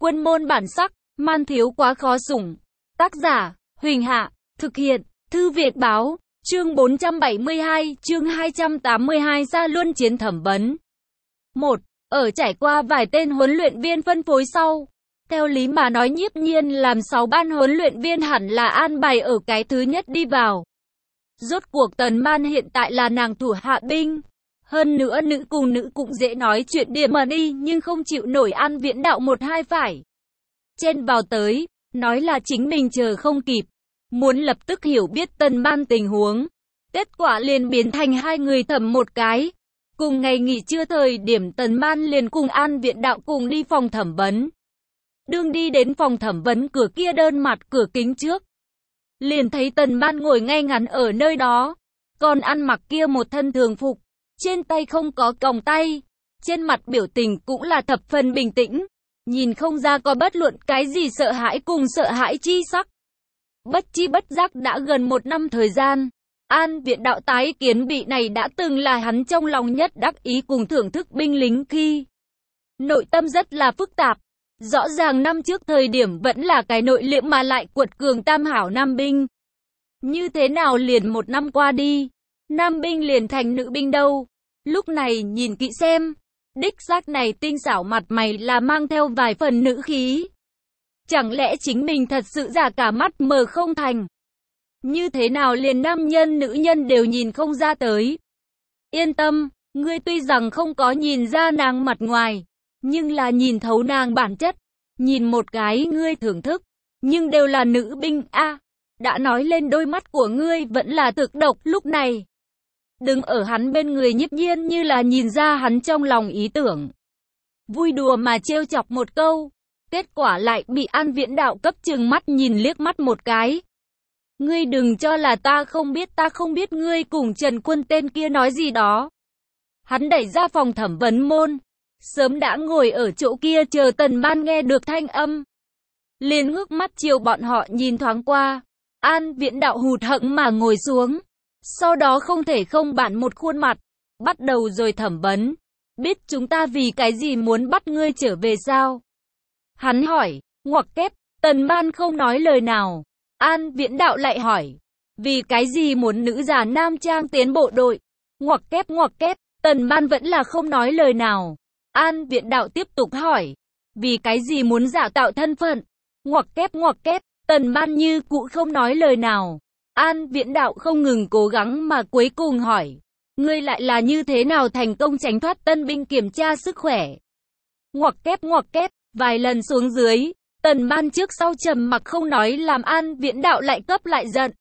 Quân môn bản sắc, man thiếu quá khó sủng. Tác giả, Huỳnh Hạ, thực hiện, Thư Việt Báo, chương 472, chương 282 ra luân chiến thẩm vấn. 1. Ở trải qua vài tên huấn luyện viên phân phối sau. Theo lý mà nói Nhiếp Nhiên làm 6 ban huấn luyện viên hẳn là an bài ở cái thứ nhất đi vào. Rốt cuộc Tần Man hiện tại là nàng thủ hạ binh. Hơn nữa nữ cùng nữ cũng dễ nói chuyện điểm mà đi nhưng không chịu nổi An Viễn Đạo một hai phải. Chen vào tới, nói là chính mình chờ không kịp. Muốn lập tức hiểu biết Tần Man tình huống. Kết quả liền biến thành hai người thẩm một cái. Cùng ngày nghỉ trưa thời điểm Tần Man liền cùng An Viễn Đạo cùng đi phòng thẩm vấn. Đương đi đến phòng thẩm vấn cửa kia đơn mặt cửa kính trước. Liền thấy Tần Man ngồi ngay ngắn ở nơi đó. Còn ăn mặc kia một thân thường phục. Trên tay không có còng tay. Trên mặt biểu tình cũng là thập phần bình tĩnh. Nhìn không ra có bất luận cái gì sợ hãi cùng sợ hãi chi sắc. Bất chi bất giác đã gần 1 năm thời gian. An Viễn Đạo tái kiến vị này đã từng là hắn trong lòng nhất đắc ý cùng thưởng thức binh lính khi. Nội tâm rất là phức tạp. Rõ ràng năm trước thời điểm vẫn là cái nội liễm mà lại quật cường tam hảo nam binh. Như thế nào liền 1 năm qua đi, nam binh liền thành nữ binh đâu. Lúc này nhìn kỹ xem, đích xác này tinh xảo mặt mày là mang theo vài phần nữ khí. Chẳng lẽ chính mình thật sự giả cả mắt mờ không thành? Như thế nào liền nam nhân nữ nhân đều nhìn không ra tới? Yên tâm, ngươi tuy rằng không có nhìn ra nàng mặt ngoài, nhưng là nhìn thấu nàng bản chất. Nhìn một cái ngươi thưởng thức, nhưng đều là nữ binh a. Đã nói lên đôi mắt của ngươi vẫn là thực độc lúc này. Đứng ở hắn bên người Nhiếp Nhiên như là nhìn ra hắn trong lòng ý tưởng. Vui đùa mà trêu chọc một câu. Kết quả lại bị An Viễn Đạo cấp trừng mắt nhìn liếc mắt một cái. Ngươi đừng cho là ta không biết ngươi cùng Trần Quân tên kia nói gì đó. Hắn đẩy ra phòng thẩm vấn môn. Sớm đã ngồi ở chỗ kia chờ Tần Man nghe được thanh âm. Liền ngước mắt chiều bọn họ nhìn thoáng qua. An Viễn Đạo hụt hẫng mà ngồi xuống. Sau đó không thể không bản một khuôn mặt. Bắt đầu rồi thẩm vấn. Biết chúng ta vì cái gì muốn bắt ngươi trở về sao? Hắn hỏi, ngoặc kép, Tần Man không nói lời nào. An Viễn Đạo lại hỏi, vì cái gì muốn nữ già nam trang tiến bộ đội? Ngoặc kép, Tần Man vẫn là không nói lời nào. An Viễn Đạo tiếp tục hỏi, vì cái gì muốn giả tạo thân phận? Ngoặc kép, Tần Man như cũ không nói lời nào. An Viễn Đạo không ngừng cố gắng mà cuối cùng hỏi, ngươi lại là như thế nào thành công tránh thoát tân binh kiểm tra sức khỏe? Ngoặc kép, vài lần xuống dưới, Tần Man trước sau trầm mặc không nói làm An Viễn Đạo lại cấp lại giận.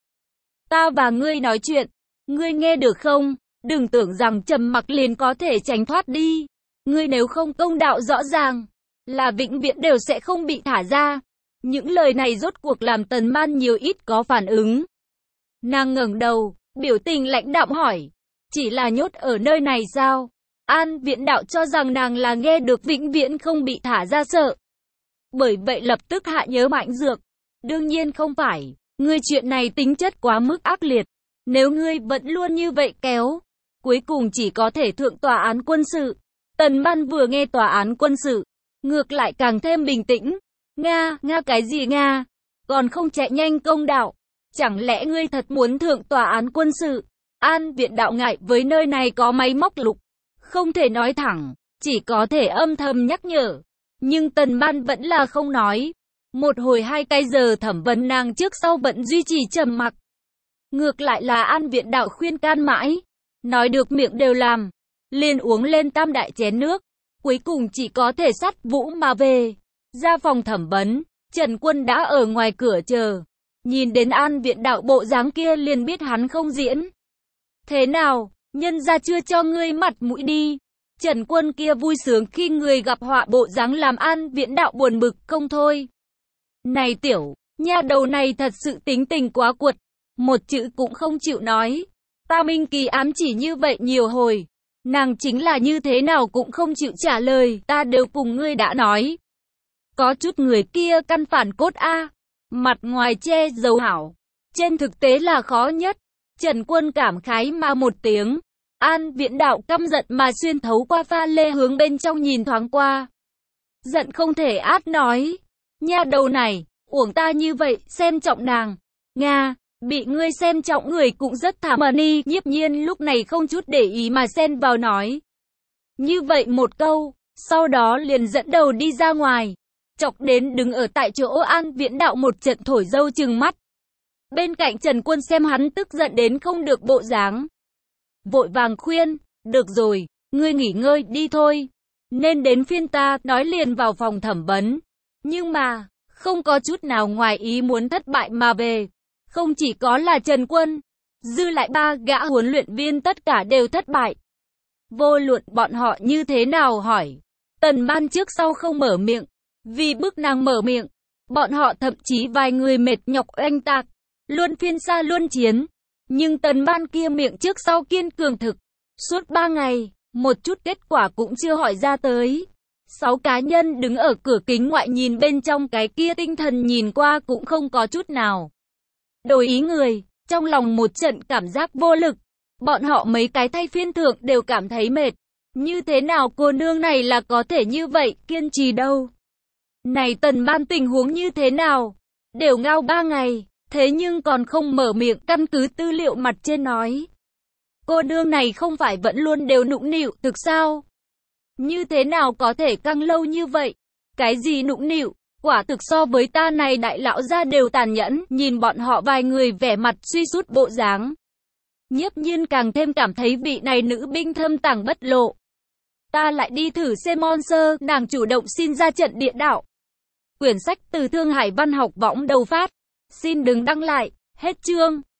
Ta và ngươi nói chuyện, ngươi nghe được không? Đừng tưởng rằng trầm mặc liền có thể tránh thoát đi. Ngươi nếu không công đạo rõ ràng, là vĩnh viễn đều sẽ không bị thả ra. Những lời này rốt cuộc làm Tần Man nhiều ít có phản ứng. Nàng ngẩng đầu, biểu tình lãnh đạm hỏi, chỉ là nhốt ở nơi này sao? An Viễn Đạo cho rằng nàng là nghe được vĩnh viễn không bị thả ra sợ. Bởi vậy lập tức hạ nhớ mạnh dược. Đương nhiên không phải, ngươi chuyện này tính chất quá mức ác liệt. Nếu ngươi vẫn luôn như vậy kéo, cuối cùng chỉ có thể thượng tòa án quân sự. Tần Man vừa nghe tòa án quân sự, ngược lại càng thêm bình tĩnh. Nga cái gì Nga? Còn không chạy nhanh công đạo. Chẳng lẽ ngươi thật muốn thượng tòa án quân sự? An Viễn Đạo ngại với nơi này có máy móc lục. Không thể nói thẳng, chỉ có thể âm thầm nhắc nhở. Nhưng Tần Man vẫn là không nói. Một hồi 2 canh giờ thẩm vấn nàng trước sau vẫn duy trì trầm mặc. Ngược lại là An Viễn Đạo khuyên can mãi. Nói được miệng đều làm. Liền uống lên tam đại chén nước. Cuối cùng chỉ có thể sắt vũ mà về. Ra phòng thẩm vấn, Trần Quân đã ở ngoài cửa chờ. Nhìn đến An Viễn Đạo bộ dáng kia liền biết hắn không diễn. Thế nào, nhân ra chưa cho ngươi mặt mũi đi. Trần Quân kia vui sướng khi người gặp họa bộ dáng làm An Viễn Đạo buồn bực không thôi. Này tiểu, nha đầu này thật sự tính tình quá cuột. Một chữ cũng không chịu nói. Ta Minh Kỳ ám chỉ như vậy nhiều hồi. Nàng chính là như thế nào cũng không chịu trả lời. Ta đều cùng ngươi đã nói. Có chút người kia căn phản cốt a. Mặt ngoài che giấu hảo. Trên thực tế là khó nhất. Trần Quân cảm khái mà một tiếng. An Viễn Đạo căm giận mà xuyên thấu qua pha lê hướng bên trong nhìn thoáng qua. Giận không thể át nói. Nha đầu này, uổng ta như vậy, xem trọng nàng. Nga, bị ngươi xem trọng người cũng rất thảm mà ni. Nhiếp Nhiên lúc này không chút để ý mà xen vào nói. Như vậy một câu, sau đó liền dẫn đầu đi ra ngoài. Chọc đến đứng ở tại chỗ An Viễn Đạo một trận thổi dâu trừng mắt. Bên cạnh Trần Quân xem hắn tức giận đến không được bộ dáng. Vội vàng khuyên, được rồi, ngươi nghỉ ngơi đi thôi. Nên đến phiên ta, nói liền vào phòng thẩm vấn. Nhưng mà, không có chút nào ngoài ý muốn thất bại mà về. Không chỉ có là Trần Quân, dư lại 3 gã huấn luyện viên tất cả đều thất bại. Vô luận bọn họ như thế nào hỏi. Tần Ban trước sau không mở miệng. Vì bức nàng mở miệng, bọn họ thậm chí vài người mệt nhọc oanh tạc, luôn phiên xa luân chiến. Nhưng Tần Ban kia miệng trước sau kiên cường thực. Suốt 3 ngày, một chút kết quả cũng chưa hỏi ra tới. 6 cá nhân đứng ở cửa kính ngoại nhìn bên trong cái kia tinh thần nhìn qua cũng không có chút nào đổi ý người, trong lòng một trận cảm giác vô lực. Bọn họ mấy cái thay phiên thượng đều cảm thấy mệt. Như thế nào cô nương này là có thể như vậy, kiên trì đâu. Này Tần Ban tình huống như thế nào? Đều ngao 3 ngày, thế nhưng còn không mở miệng, căn cứ tư liệu mặt trên nói. Cô nương này không phải vẫn luôn đều nũng nịu, thực sao? Như thế nào có thể căng lâu như vậy? Cái gì nũng nịu? Quả thực so với ta này đại lão gia đều tàn nhẫn, nhìn bọn họ vài người vẻ mặt suy sút bộ dáng. Nhiếp Nhiên càng thêm cảm thấy vị này nữ binh thâm tàng bất lộ. Ta lại đi thử xem Monster, nàng chủ động xin ra trận địa đạo. Quyển sách từ Thương Hải Văn học võng đầu phát. Xin đừng đăng lại, hết chương.